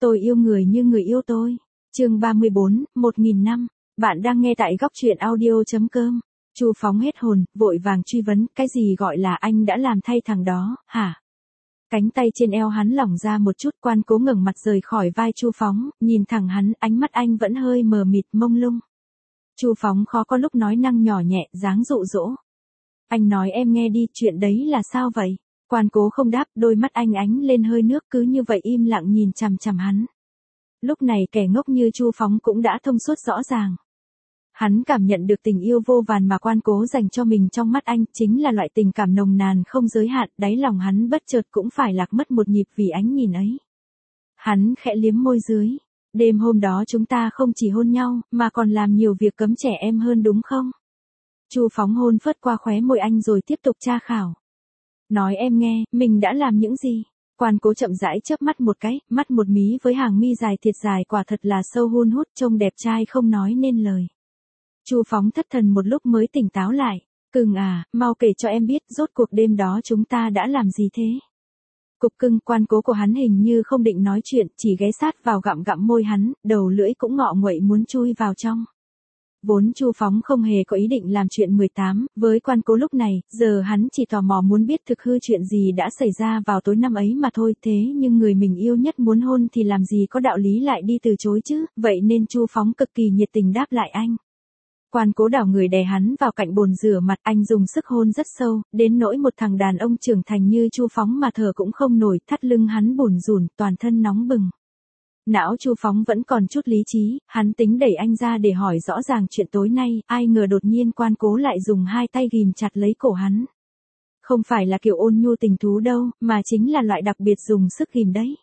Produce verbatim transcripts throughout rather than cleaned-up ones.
Tôi yêu người như người yêu tôi. Chương ba mươi bốn, một nghìn năm. Bạn đang nghe tại góc truyện audio.com. Chu Phóng hết hồn, vội vàng truy vấn, cái gì gọi là anh đã làm thay thằng đó, hả? Cánh tay trên eo hắn lỏng ra một chút, Quan Cố ngẩng mặt rời khỏi vai Chu Phóng, nhìn thẳng hắn, ánh mắt anh vẫn hơi mờ mịt mông lung. Chu Phóng khó có lúc nói năng nhỏ nhẹ, dáng dụ dỗ. Anh nói em nghe đi, chuyện đấy là sao vậy? Quan Cố không đáp, đôi mắt anh ánh lên hơi nước, cứ như vậy im lặng nhìn chằm chằm hắn. Lúc này kẻ ngốc như Chu Phóng cũng đã thông suốt rõ ràng. Hắn cảm nhận được tình yêu vô vàn mà Quan Cố dành cho mình trong mắt anh, chính là loại tình cảm nồng nàn không giới hạn, đáy lòng hắn bất chợt cũng phải lạc mất một nhịp vì ánh nhìn ấy. Hắn khẽ liếm môi dưới. Đêm hôm đó chúng ta không chỉ hôn nhau, mà còn làm nhiều việc cấm trẻ em hơn đúng không? Chu Phóng hôn phớt qua khóe môi anh rồi tiếp tục tra khảo. Nói em nghe, mình đã làm những gì? Quan Cố chậm rãi chớp mắt một cái, mắt một mí với hàng mi dài thiệt dài quả thật là sâu hun hút, trông đẹp trai không nói nên lời. Chu Phóng thất thần một lúc mới tỉnh táo lại. Cưng à, mau kể cho em biết rốt cuộc đêm đó chúng ta đã làm gì thế? Cục cưng. Quan Cố của hắn hình như không định nói chuyện, chỉ ghé sát vào gặm gặm môi hắn, đầu lưỡi cũng ngọ nguậy muốn chui vào trong. Vốn Chu Phóng không hề có ý định làm chuyện mười tám, với Quan Cố lúc này, giờ hắn chỉ tò mò muốn biết thực hư chuyện gì đã xảy ra vào tối năm ấy mà thôi, thế nhưng người mình yêu nhất muốn hôn thì làm gì có đạo lý lại đi từ chối chứ, vậy nên Chu Phóng cực kỳ nhiệt tình đáp lại anh. Quan Cố đảo người đè hắn vào cạnh bồn rửa mặt, anh dùng sức hôn rất sâu, đến nỗi một thằng đàn ông trưởng thành như Chu Phóng mà thở cũng không nổi, thắt lưng hắn bủn rủn, toàn thân nóng bừng. Não Chu Phóng vẫn còn chút lý trí, hắn tính đẩy anh ra để hỏi rõ ràng chuyện tối nay, ai ngờ đột nhiên Quan Cố lại dùng hai tay ghìm chặt lấy cổ hắn. Không phải là kiểu ôn nhu tình thú đâu, mà chính là loại đặc biệt dùng sức ghìm đấy.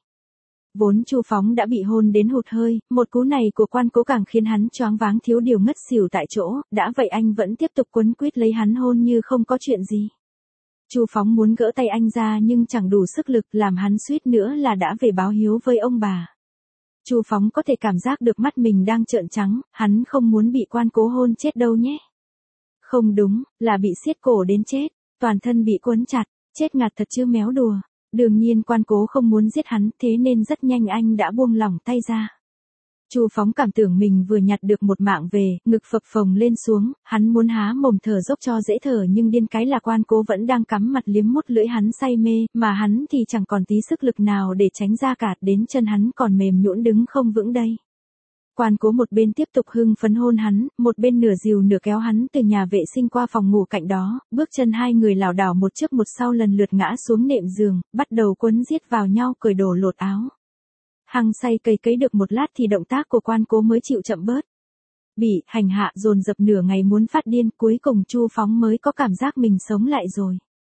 Vốn Chu Phóng đã bị hôn đến hụt hơi, một cú này của Quan Cố càng khiến hắn choáng váng thiếu điều ngất xỉu tại chỗ, đã vậy anh vẫn tiếp tục quấn quýt lấy hắn hôn như không có chuyện gì. Chu Phóng muốn gỡ tay anh ra nhưng chẳng đủ sức lực, làm hắn suýt nữa là đã về báo hiếu với ông bà. Chu Phóng có thể cảm giác được mắt mình đang trợn trắng, hắn không muốn bị Quan Cố hôn chết đâu nhé. Không đúng, là bị siết cổ đến chết, toàn thân bị quấn chặt, chết ngạt thật chứ méo đùa. Đương nhiên Quan Cố không muốn giết hắn, thế nên rất nhanh anh đã buông lỏng tay ra. Chu Phóng cảm tưởng mình vừa nhặt được một mạng về, ngực phập phồng lên xuống, hắn muốn há mồm thở dốc cho dễ thở nhưng điên cái là Quan Cố vẫn đang cắm mặt liếm mút lưỡi hắn say mê, mà hắn thì chẳng còn tí sức lực nào để tránh ra cả, đến chân hắn còn mềm nhũn đứng không vững đây. Quan Cố một bên tiếp tục hưng phấn hôn hắn, một bên nửa dìu nửa kéo hắn từ nhà vệ sinh qua phòng ngủ cạnh đó, bước chân hai người lảo đảo một trước một sau lần lượt ngã xuống nệm giường, bắt đầu quấn giết vào nhau cởi đồ lột áo. Hăng say cày cấy được một lát thì động tác của Quan Cố mới chịu chậm bớt. Bị hành hạ dồn dập nửa ngày muốn phát điên, cuối cùng Chu Phóng mới có cảm giác mình sống lại rồi.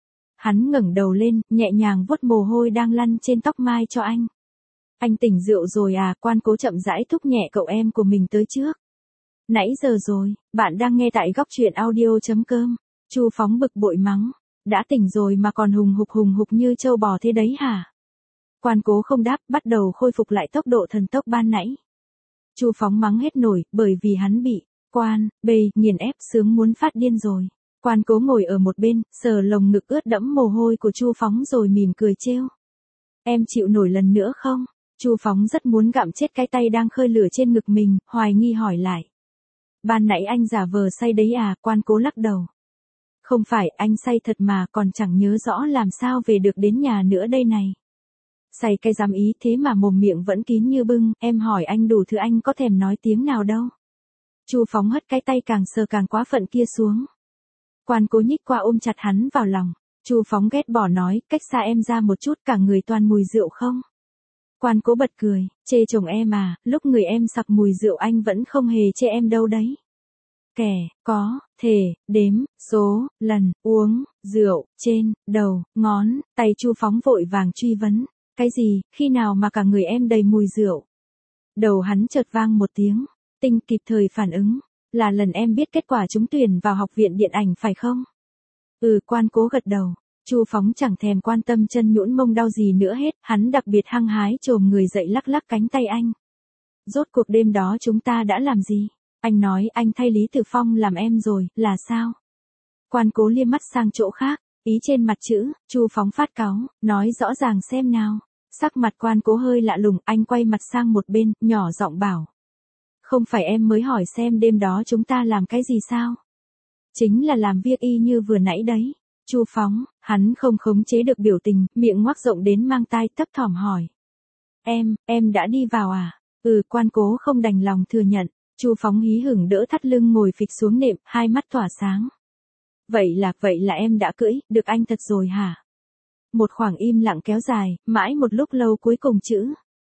Hắn ngẩng đầu lên, nhẹ nhàng vuốt mồ hôi đang lăn trên tóc mai cho anh. Anh tỉnh rượu rồi à? Quan Cố chậm rãi thúc nhẹ cậu em của mình tới trước. Nãy giờ rồi, bạn đang nghe tại góc truyện audio.com. Chu Phóng bực bội mắng. Đã tỉnh rồi mà còn hùng hục hùng hục như trâu bò thế đấy hả? Quan Cố không đáp, bắt đầu khôi phục lại tốc độ thần tốc ban nãy. Chu Phóng mắng hết nổi, bởi vì hắn bị Quan bê nghiền ép sướng muốn phát điên rồi. Quan Cố ngồi ở một bên, sờ lồng ngực ướt đẫm mồ hôi của Chu Phóng rồi mỉm cười trêu. Em chịu nổi lần nữa không? Chu Phóng rất muốn gặm chết cái tay đang khơi lửa trên ngực mình, hoài nghi hỏi lại. Ban nãy anh giả vờ say đấy à? Quan Cố lắc đầu. Không phải, anh say thật mà, còn chẳng nhớ rõ làm sao về được đến nhà nữa đây này. Say cái dám ý, thế mà mồm miệng vẫn kín như bưng, em hỏi anh đủ thứ anh có thèm nói tiếng nào đâu. Chu Phóng hất cái tay càng sờ càng quá phận kia xuống. Quan Cố nhích qua ôm chặt hắn vào lòng. Chu Phóng ghét bỏ nói, cách xa em ra một chút, cả người toàn mùi rượu không? Quan Cố bật cười, chê chồng em à, lúc người em sặc mùi rượu anh vẫn không hề chê em đâu đấy. Kẻ, có, thể, đếm, số, lần, uống, rượu, trên, đầu, ngón, tay. Chu Phóng vội vàng truy vấn. Cái gì, khi nào mà cả người em đầy mùi rượu? Đầu hắn chợt vang một tiếng, Tinh kịp thời phản ứng. Là lần em biết kết quả trúng tuyển vào học viện điện ảnh phải không? Ừ. Quan Cố gật đầu. Chu Phóng chẳng thèm quan tâm chân nhũn mông đau gì nữa hết, hắn đặc biệt hăng hái chồm người dậy lắc lắc cánh tay anh. Rốt cuộc đêm đó chúng ta đã làm gì? Anh nói anh thay Lý Tử Phong làm em rồi, là sao? Quan Cố liếc mắt sang chỗ khác, ý trên mặt chữ, Chu Phóng phát cáu, nói rõ ràng xem nào. Sắc mặt Quan Cố hơi lạ lùng, anh quay mặt sang một bên, nhỏ giọng bảo. Không phải em mới hỏi xem đêm đó chúng ta làm cái gì sao? Chính là làm việc y như vừa nãy đấy. Chu Phóng, hắn không khống chế được biểu tình, miệng ngoác rộng đến mang tai, thấp thỏm hỏi. Em, em đã đi vào à? Ừ, Quan Cố không đành lòng thừa nhận. Chu Phóng hí hửng đỡ thắt lưng ngồi phịch xuống nệm, hai mắt tỏa sáng. Vậy là, vậy là em đã cưỡi, được anh thật rồi hả? Một khoảng im lặng kéo dài, mãi một lúc lâu cuối cùng chữ.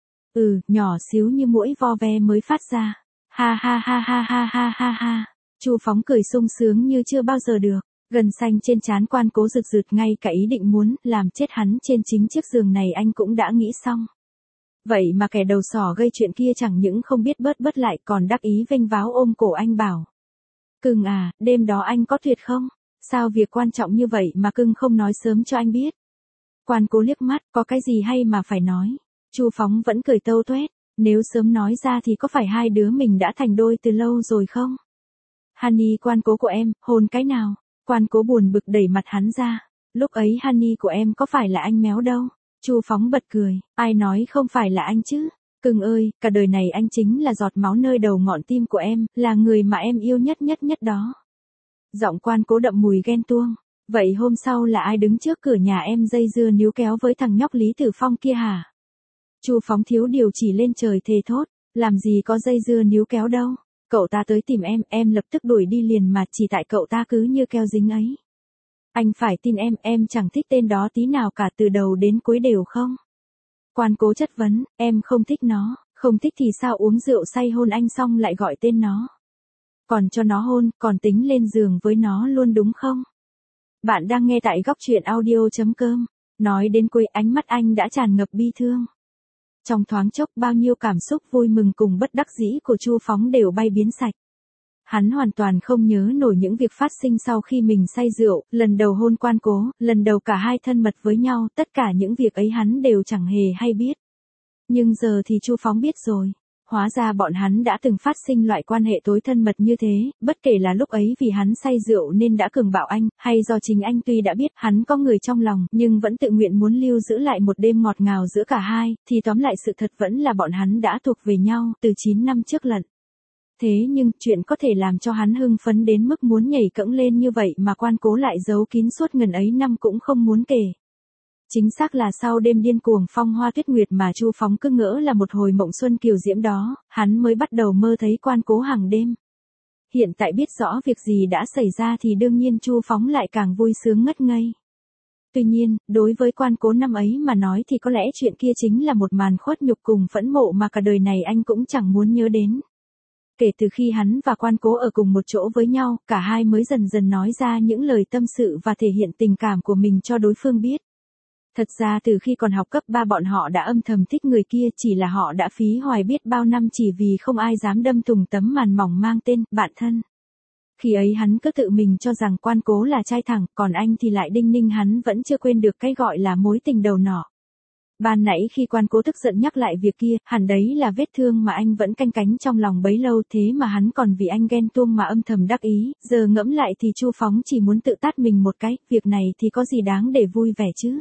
Ừ, nhỏ xíu như mũi vo ve mới phát ra. Ha ha ha ha ha ha ha ha. Chu Phóng cười sung sướng như chưa bao giờ được. Gần xanh trên trán Quan Cố rực rực, ngay cả ý định muốn làm chết hắn trên chính chiếc giường này anh cũng đã nghĩ xong. Vậy mà kẻ đầu sỏ gây chuyện kia chẳng những không biết bớt bớt lại còn đắc ý vênh váo ôm cổ anh bảo. Cưng à, đêm đó anh có tuyệt không? Sao việc quan trọng như vậy mà cưng không nói sớm cho anh biết? Quan Cố liếc mắt, có cái gì hay mà phải nói? Chu Phóng vẫn cười tâu tuét, nếu sớm nói ra thì có phải hai đứa mình đã thành đôi từ lâu rồi không? Honey, Quan Cố của em, hôn cái nào? Quan Cố buồn bực đẩy mặt hắn ra. Lúc ấy honey của em có phải là anh méo đâu? Chu Phóng bật cười, ai nói không phải là anh chứ? Cưng ơi, cả đời này anh chính là giọt máu nơi đầu ngọn tim của em, là người mà em yêu nhất nhất nhất đó. Giọng Quan Cố đậm mùi ghen tuông. Vậy hôm sau là ai đứng trước cửa nhà em dây dưa níu kéo với thằng nhóc Lý Tử Phong kia hả? Chu Phóng thiếu điều chỉ lên trời thề thốt, làm gì có dây dưa níu kéo đâu. Cậu ta tới tìm em, em lập tức đuổi đi liền mà chỉ tại cậu ta cứ như keo dính ấy. Anh phải tin em, em chẳng thích tên đó tí nào cả, từ đầu đến cuối đều không. Quan Cố chất vấn, em không thích nó, không thích thì sao uống rượu say hôn anh xong lại gọi tên nó. Còn cho nó hôn, còn tính lên giường với nó luôn đúng không? Bạn đang nghe tại góc truyện audio.com. Nói đến cuối ánh mắt anh đã tràn ngập bi thương. Trong thoáng chốc bao nhiêu cảm xúc vui mừng cùng bất đắc dĩ của Chu Phóng đều bay biến sạch. Hắn hoàn toàn không nhớ nổi những việc phát sinh sau khi mình say rượu, lần đầu hôn Quan Cố, lần đầu cả hai thân mật với nhau, tất cả những việc ấy hắn đều chẳng hề hay biết. Nhưng giờ thì Chu Phóng biết rồi. Hóa ra bọn hắn đã từng phát sinh loại quan hệ tối thân mật như thế, bất kể là lúc ấy vì hắn say rượu nên đã cường bạo anh, hay do chính anh tuy đã biết hắn có người trong lòng, nhưng vẫn tự nguyện muốn lưu giữ lại một đêm ngọt ngào giữa cả hai, thì tóm lại sự thật vẫn là bọn hắn đã thuộc về nhau, từ chín năm trước lận. Thế nhưng, chuyện có thể làm cho hắn hưng phấn đến mức muốn nhảy cẫng lên như vậy mà Quan Cố lại giấu kín suốt ngần ấy năm cũng không muốn kể. Chính xác là sau đêm điên cuồng phong hoa tuyết nguyệt mà Chu Phóng cứ ngỡ là một hồi mộng xuân kiều diễm đó, hắn mới bắt đầu mơ thấy Quan Cố hàng đêm. Hiện tại biết rõ việc gì đã xảy ra thì đương nhiên Chu Phóng lại càng vui sướng ngất ngây. Tuy nhiên, đối với Quan Cố năm ấy mà nói thì có lẽ chuyện kia chính là một màn khuất nhục cùng phẫn mộ mà cả đời này anh cũng chẳng muốn nhớ đến. Kể từ khi hắn và Quan Cố ở cùng một chỗ với nhau, cả hai mới dần dần nói ra những lời tâm sự và thể hiện tình cảm của mình cho đối phương biết. Thật ra từ khi còn học cấp ba bọn họ đã âm thầm thích người kia, chỉ là họ đã phí hoài biết bao năm chỉ vì không ai dám đâm thùng tấm màn mỏng mang tên bạn thân. Khi ấy hắn cứ tự mình cho rằng Quan Cố là trai thẳng, còn anh thì lại đinh ninh hắn vẫn chưa quên được cái gọi là mối tình đầu nỏ. Ban nãy khi Quan Cố tức giận nhắc lại việc kia, hẳn đấy là vết thương mà anh vẫn canh cánh trong lòng bấy lâu, thế mà hắn còn vì anh ghen tuông mà âm thầm đắc ý, giờ ngẫm lại thì Chu Phóng chỉ muốn tự tát mình một cái, việc này thì có gì đáng để vui vẻ chứ.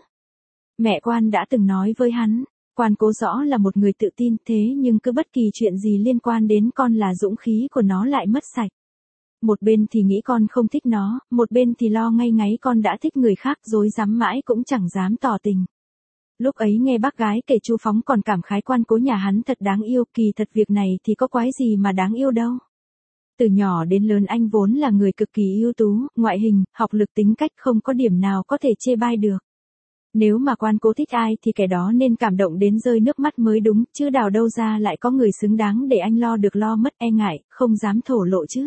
Mẹ Quan đã từng nói với hắn, Quan Cố rõ là một người tự tin, thế nhưng cứ bất kỳ chuyện gì liên quan đến con là dũng khí của nó lại mất sạch. Một bên thì nghĩ con không thích nó, một bên thì lo ngay ngáy con đã thích người khác, dối dám mãi cũng chẳng dám tỏ tình. Lúc ấy nghe bác gái kể Chu Phóng còn cảm khái Quan Cố nhà hắn thật đáng yêu, kỳ thật việc này thì có quái gì mà đáng yêu đâu. Từ nhỏ đến lớn anh vốn là người cực kỳ ưu tú, ngoại hình, học lực tính cách không có điểm nào có thể chê bai được. Nếu mà Quan Cố thích ai thì kẻ đó nên cảm động đến rơi nước mắt mới đúng, chứ đào đâu ra lại có người xứng đáng để anh lo được lo mất, e ngại, không dám thổ lộ chứ.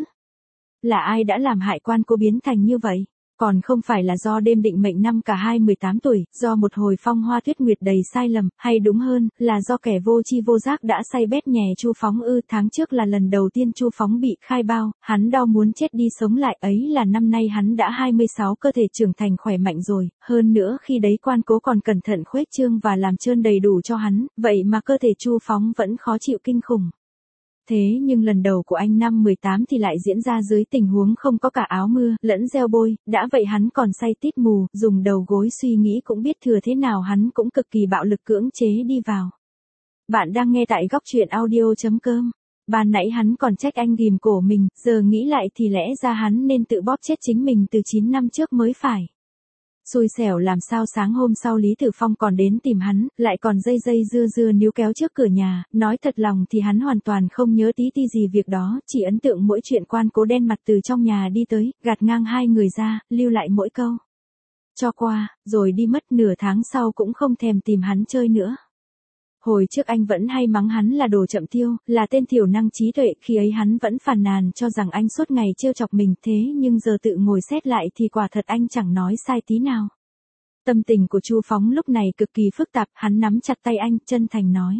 Là ai đã làm hại Quan Cố biến thành như vậy? Còn không phải là do đêm định mệnh năm cả hai mười tám tuổi, do một hồi phong hoa tuyết nguyệt đầy sai lầm, hay đúng hơn, là do kẻ vô tri vô giác đã say bét nhè Chu Phóng ư. Tháng trước là lần đầu tiên Chu Phóng bị khai bao, hắn đau muốn chết đi sống lại, ấy là năm nay hắn đã hai mươi sáu, cơ thể trưởng thành khỏe mạnh rồi, hơn nữa khi đấy Quan Cố còn cẩn thận khuếch trương và làm trơn đầy đủ cho hắn, vậy mà cơ thể Chu Phóng vẫn khó chịu kinh khủng. Thế nhưng lần đầu của anh năm mười tám thì lại diễn ra dưới tình huống không có cả áo mưa, lẫn gel bôi, đã vậy hắn còn say tít mù, dùng đầu gối suy nghĩ cũng biết thừa thế nào hắn cũng cực kỳ bạo lực cưỡng chế đi vào. Bạn đang nghe tại góc truyện audio.com. Ban nãy hắn còn trách anh ghìm cổ mình, giờ nghĩ lại thì lẽ ra hắn nên tự bóp chết chính mình từ chín năm trước mới phải. Xui xẻo làm sao sáng hôm sau Lý Tử Phong còn đến tìm hắn, lại còn dây dây dưa dưa níu kéo trước cửa nhà, nói thật lòng thì hắn hoàn toàn không nhớ tí ti gì việc đó, chỉ ấn tượng mỗi chuyện quan cố đen mặt từ trong nhà đi tới, gạt ngang hai người ra, lưu lại mỗi câu. Cho qua, rồi đi mất nửa tháng sau cũng không thèm tìm hắn chơi nữa. Hồi trước anh vẫn hay mắng hắn là đồ chậm tiêu, là tên thiểu năng trí tuệ, khi ấy hắn vẫn phàn nàn cho rằng anh suốt ngày trêu chọc mình, thế nhưng giờ tự ngồi xét lại thì quả thật anh chẳng nói sai tí nào. Tâm tình của Chu Phóng lúc này cực kỳ phức tạp, hắn nắm chặt tay anh, chân thành nói.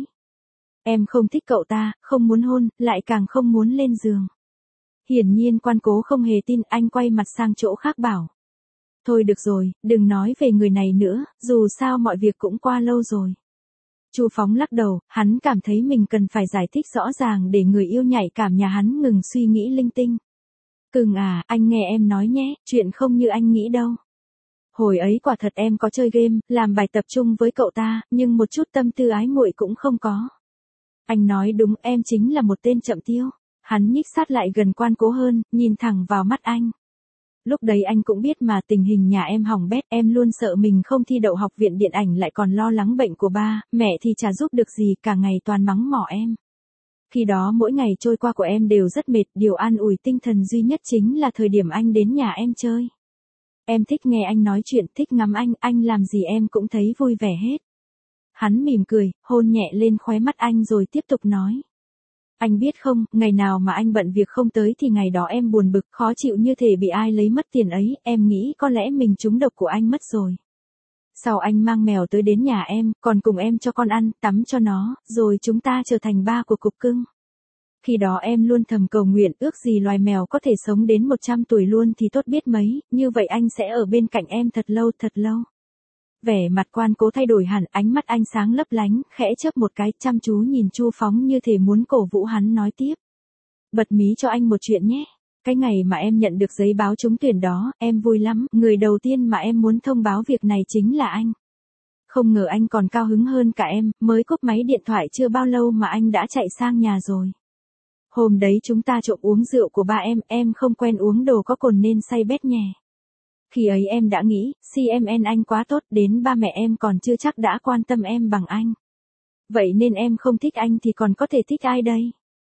Em không thích cậu ta, không muốn hôn, lại càng không muốn lên giường. Hiển nhiên quan cố không hề tin, anh quay mặt sang chỗ khác bảo. Thôi được rồi, đừng nói về người này nữa, dù sao mọi việc cũng qua lâu rồi. Chu Phóng lắc đầu, hắn cảm thấy mình cần phải giải thích rõ ràng để người yêu nhạy cảm nhà hắn ngừng suy nghĩ linh tinh. Cưng à, anh nghe em nói nhé, chuyện không như anh nghĩ đâu. Hồi ấy quả thật em có chơi game, làm bài tập trung với cậu ta, nhưng một chút tâm tư ái muội cũng không có. Anh nói đúng, em chính là một tên chậm tiêu. Hắn nhích sát lại gần quan cố hơn, nhìn thẳng vào mắt anh. Lúc đấy anh cũng biết mà tình hình nhà em hỏng bét, em luôn sợ mình không thi đậu học viện điện ảnh, lại còn lo lắng bệnh của ba, mẹ thì chả giúp được gì, cả ngày toàn mắng mỏ em. Khi đó mỗi ngày trôi qua của em đều rất mệt, điều an ủi tinh thần duy nhất chính là thời điểm anh đến nhà em chơi. Em thích nghe anh nói chuyện, thích ngắm anh, anh làm gì em cũng thấy vui vẻ hết. Hắn mỉm cười, hôn nhẹ lên khóe mắt anh rồi tiếp tục nói. Anh biết không, ngày nào mà anh bận việc không tới thì ngày đó em buồn bực, khó chịu như thể bị ai lấy mất tiền ấy, em nghĩ có lẽ mình trúng độc của anh mất rồi. Sau anh mang mèo tới đến nhà em, còn cùng em cho con ăn, tắm cho nó, rồi chúng ta trở thành ba của cục cưng. Khi đó em luôn thầm cầu nguyện, ước gì loài mèo có thể sống đến một trăm tuổi luôn thì tốt biết mấy, như vậy anh sẽ ở bên cạnh em thật lâu thật lâu. Vẻ mặt quan cố thay đổi hẳn, ánh mắt anh sáng lấp lánh, khẽ chớp một cái, chăm chú nhìn Chu Phóng như thể muốn cổ vũ hắn nói tiếp. Bật mí cho anh một chuyện nhé. Cái ngày mà em nhận được giấy báo trúng tuyển đó, em vui lắm, người đầu tiên mà em muốn thông báo việc này chính là anh. Không ngờ anh còn cao hứng hơn cả em, mới cúp máy điện thoại chưa bao lâu mà anh đã chạy sang nhà rồi. Hôm đấy chúng ta trộm uống rượu của ba em, em không quen uống đồ có cồn nên say bét nhè. Khi ấy em đã nghĩ, xê em en anh quá tốt, đến ba mẹ em còn chưa chắc đã quan tâm em bằng anh. Vậy nên em không thích anh thì còn có thể thích ai đây?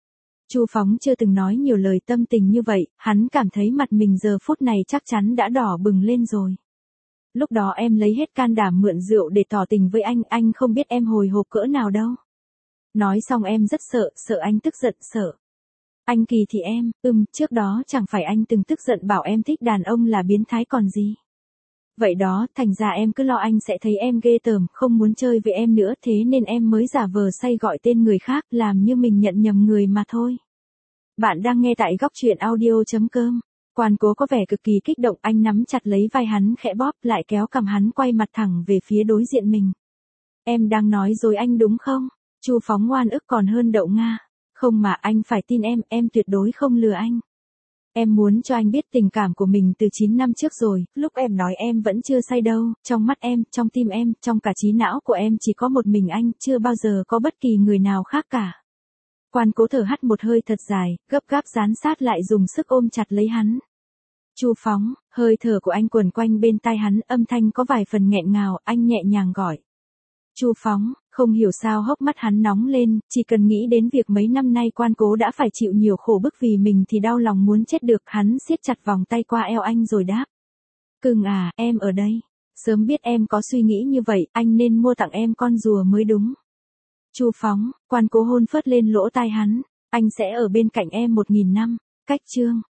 Chu Phóng chưa từng nói nhiều lời tâm tình như vậy, hắn cảm thấy mặt mình giờ phút này chắc chắn đã đỏ bừng lên rồi. Lúc đó em lấy hết can đảm mượn rượu để tỏ tình với anh, anh không biết em hồi hộp cỡ nào đâu. Nói xong em rất sợ, sợ anh tức giận, sợ. Anh kỳ thì em, ừm, trước đó chẳng phải anh từng tức giận bảo em thích đàn ông là biến thái còn gì. Vậy đó, thành ra em cứ lo anh sẽ thấy em ghê tởm, không muốn chơi với em nữa, thế nên em mới giả vờ say gọi tên người khác, làm như mình nhận nhầm người mà thôi. Bạn đang nghe tại góc truyện audio.com. Quan cố có vẻ cực kỳ kích động, anh nắm chặt lấy vai hắn khẽ bóp, lại kéo cằm hắn quay mặt thẳng về phía đối diện mình. Em đang nói dối anh đúng không? Chu Phóng ngoan ức còn hơn đậu Nga. Không mà anh phải tin em, em tuyệt đối không lừa anh. Em muốn cho anh biết tình cảm của mình từ chín năm trước rồi, lúc em nói em vẫn chưa say đâu, trong mắt em, trong tim em, trong cả trí não của em chỉ có một mình anh, chưa bao giờ có bất kỳ người nào khác cả. Quan cố thở hắt một hơi thật dài, gấp gáp dán sát lại dùng sức ôm chặt lấy hắn. Chu Phóng, hơi thở của anh quẩn quanh bên tai hắn, âm thanh có vài phần nghẹn ngào, anh nhẹ nhàng gọi. Chu Phóng, không hiểu sao hốc mắt hắn nóng lên, chỉ cần nghĩ đến việc mấy năm nay quan cố đã phải chịu nhiều khổ bức vì mình thì đau lòng muốn chết được, hắn siết chặt vòng tay qua eo anh rồi đáp. Cưng à, em ở đây. Sớm biết em có suy nghĩ như vậy, anh nên mua tặng em con rùa mới đúng. Chu Phóng, quan cố hôn phớt lên lỗ tai hắn, anh sẽ ở bên cạnh em một nghìn năm. Cách chương